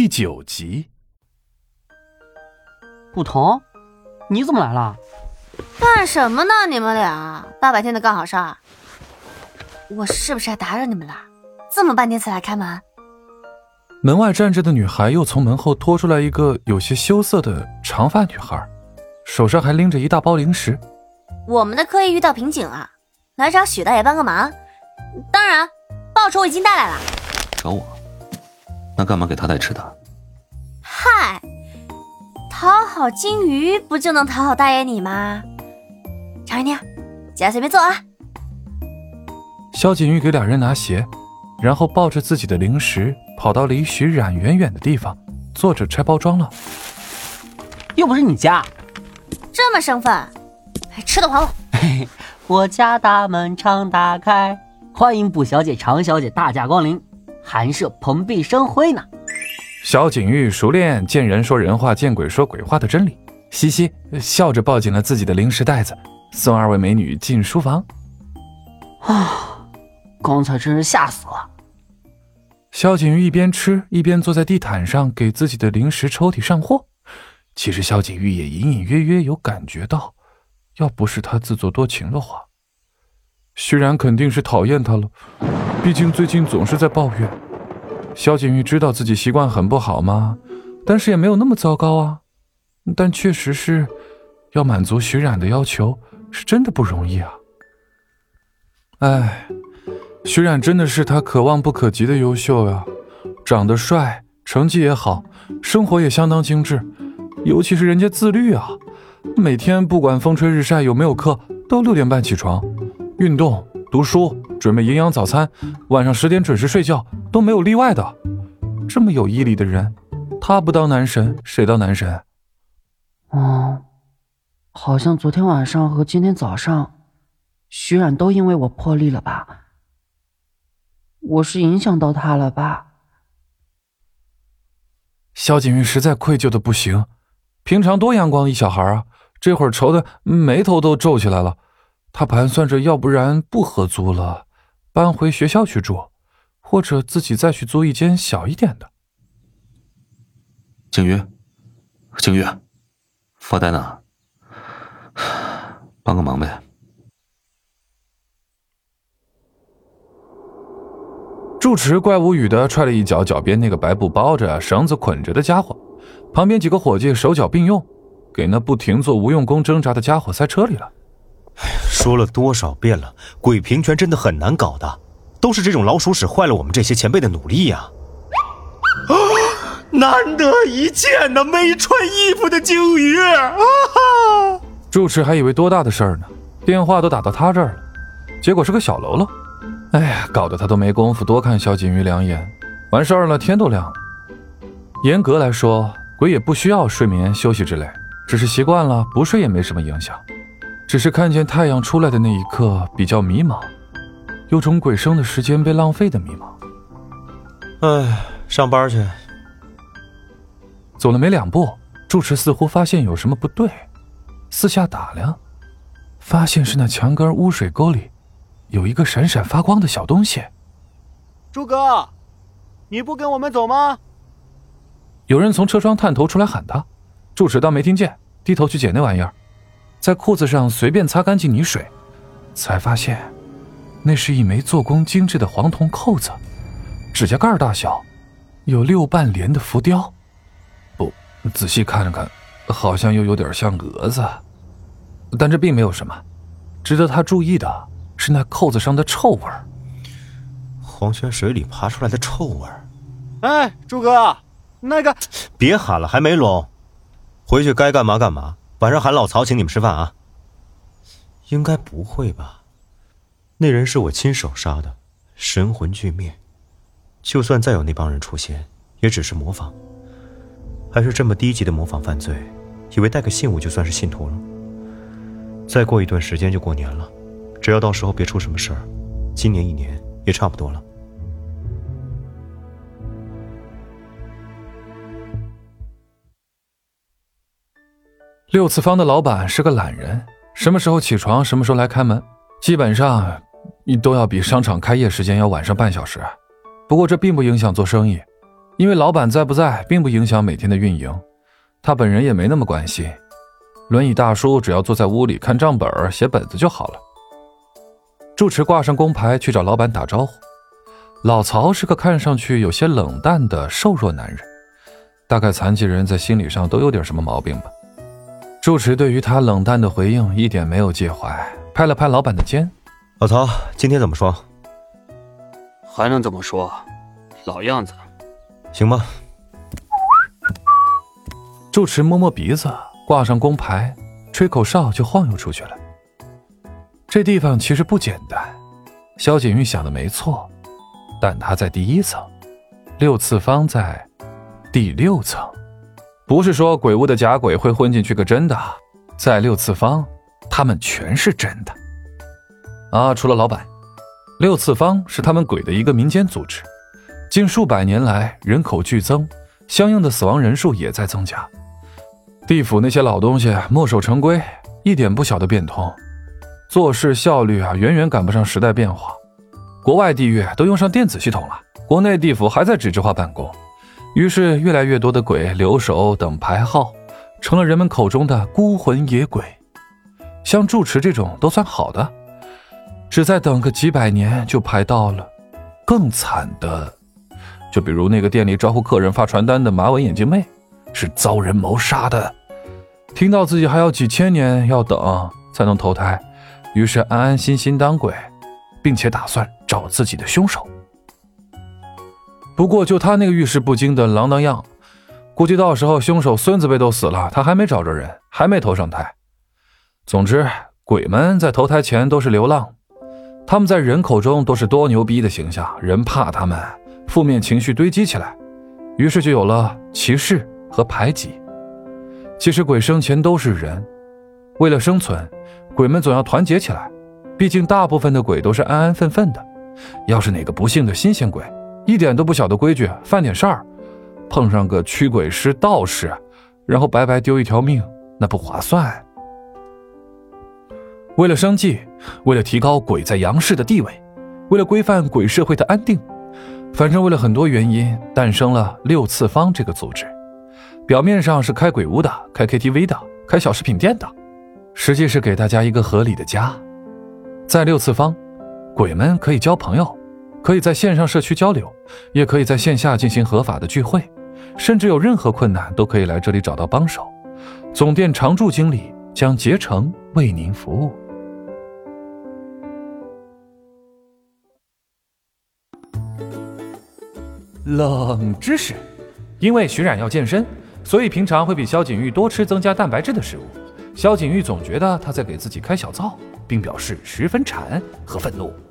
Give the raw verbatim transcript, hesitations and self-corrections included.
第九集。 不同，你怎么来了？ 干什么呢？你们俩大白天的干好事儿？我是不是还打扰你们了？这么半天才来开门。 门外站着的女孩又从门后拖出来一个有些羞涩的长发女孩，手上还拎着一大包零食。 我们的课业遇到瓶颈了，来找许大爷帮个忙。当然，报酬我已经带来了。 找我？那干嘛给他带吃的？ 嗨，讨好金鱼不就能讨好大爷你吗？常一听，姐随便坐啊。 萧锦玉给俩人拿鞋，然后抱着自己的零食跑到离徐冉远远的地方，坐着拆包装了。 又不是你家， 这么生分，吃的还我。 我家大门常打开，欢迎卜小姐、常小姐大驾光临，寒舍蓬荜生辉呢。 萧锦玉熟练见人说人话，见鬼说鬼话的真理，嘻嘻笑着抱紧了自己的零食袋子，送二位美女进书房。 啊，刚才真是吓死了。 萧锦玉一边吃一边坐在地毯上给自己的零食抽屉上货。其实萧锦玉也隐隐约约有感觉到，要不是他自作多情的话，徐冉肯定是讨厌他了，毕竟最近总是在抱怨。萧锦玉知道自己习惯很不好吗？但是也没有那么糟糕啊。但确实是要满足徐冉的要求，是真的不容易啊。哎，徐冉真的是他可望不可及的优秀呀，长得帅，成绩也好，生活也相当精致，尤其是人家自律啊，每天不管风吹日晒有没有课，都六点半起床，运动、读书、准备营养早餐，晚上十点准时睡觉，都没有例外的。这么有毅力的人，他不当男神，谁当男神？ 嗯，好像昨天晚上和今天早上，徐冉都因为我破例了吧？我是影响到他了吧？ 萧锦玉实在愧疚的不行，平常多阳光的一小孩啊，这会儿愁的眉头都皱起来了。他盘算着，要不然不合租了，搬回学校去住，或者自己再去租一间小一点的。 景瑜，景瑜，发呆呢，帮个忙呗。 住持怪无语的踹了一脚脚边那个白布包着绳子捆着的家伙，旁边几个伙计手脚并用，给那不停做无用功挣扎的家伙塞车里了。 说了多少遍了，鬼平拳真的很难搞的，都是这种老鼠屎坏了我们这些前辈的努力呀、啊！难得一见呢，没穿衣服的鲸鱼！啊、 住持还以为多大的事儿呢，电话都打到他这儿了，结果是个小喽啰。哎呀，搞得他都没工夫多看萧锦玉两眼。完事儿了，天都亮了。严格来说，鬼也不需要睡眠休息之类，只是习惯了，不睡也没什么影响。只是看见太阳出来的那一刻比较迷茫，有种鬼生的时间被浪费的迷茫。 哎，上班去。 走了没两步，住持似乎发现有什么不对，四下打量，发现是那墙根污水沟里有一个闪闪发光的小东西。 朱哥，你不跟我们走吗？ 有人从车窗探头出来喊他，住持当没听见，低头去捡那玩意儿，在裤子上随便擦干净泥水，才发现那是一枚做工精致的黄铜扣子，指甲盖大小，有六瓣莲的浮雕。不，仔细看了看，好像又有点像蛾子，但这并没有什么。值得他注意的是那扣子上的臭味儿， 黄泉水里爬出来的臭味儿。 哎，朱哥，那个…… 别喊了，还没拢，回去该干嘛干嘛。晚上喊老曹请你们吃饭啊。应该不会吧？那人是我亲手杀的，神魂俱灭。就算再有那帮人出现，也只是模仿。还是这么低级的模仿犯罪，以为带个信物就算是信徒了。再过一段时间就过年了，只要到时候别出什么事儿，今年一年也差不多了。 六次方的老板是个懒人，什么时候起床什么时候来开门，基本上你都要比商场开业时间要晚上半小时。不过这并不影响做生意， 因为老板在不在并不影响每天的运营，他本人也没那么关心。轮椅大叔只要坐在屋里看账本写本子就好了。住持挂上工牌去找老板打招呼。老曹是个看上去有些冷淡的瘦弱男人，大概残疾人在心理上都有点什么毛病吧。住持对于他冷淡的回应一点没有介怀，拍了拍老板的肩。 老曹，今天怎么说？ 还能怎么说？老样子。 行吧。 住持摸摸鼻子，挂上工牌，吹口哨就晃悠出去了。这地方其实不简单，萧景玉想的没错，但他在第一层，六次方在第六层。不是说鬼屋的假鬼会混进去个真的，在六次方他们全是真的啊。除了老板，六次方是他们鬼的一个民间组织，近数百年来人口剧增，相应的死亡人数也在增加。地府那些老东西墨守成规，一点不晓得变通，做事效率啊远远赶不上时代变化。国外地狱都用上电子系统了，国内地府还在纸质化办公，于是越来越多的鬼留守等排号，成了人们口中的孤魂野鬼。像住持这种都算好的，只再等个几百年就排到了。更惨的，就比如那个店里招呼客人发传单的马尾眼镜妹，是遭人谋杀的。听到自己还要几千年要等才能投胎，于是安安心心当鬼，并且打算找自己的凶手。不过就他那个遇事不惊的郎当样，估计到时候凶手孙子辈都死了，他还没找着人，还没投上胎。总之，鬼们在投胎前都是流浪，他们在人口中都是多牛逼的形象，人怕他们，负面情绪堆积起来，于是就有了歧视和排挤。其实鬼生前都是人，为了生存，鬼们总要团结起来，毕竟大部分的鬼都是安安分分的，要是哪个不幸的新鲜鬼一点都不晓得规矩，犯点事儿，碰上个驱鬼师道士，然后白白丢一条命，那不划算。为了生计，为了提高鬼在阳世的地位，为了规范鬼社会的安定，反正为了很多原因，诞生了六次方这个组织。表面上是开鬼屋的，开 K T V 的，开小食品店的，实际是给大家一个合理的家。在六次方，鬼们可以交朋友，可以在线上社区交流，也可以在线下进行合法的聚会，甚至有任何困难都可以来这里找到帮手。总店常驻经理将竭诚为您服务。冷知识，因为徐冉要健身，所以平常会比萧景玉多吃增加蛋白质的食物。萧景玉总觉得他在给自己开小灶，并表示十分馋和愤怒。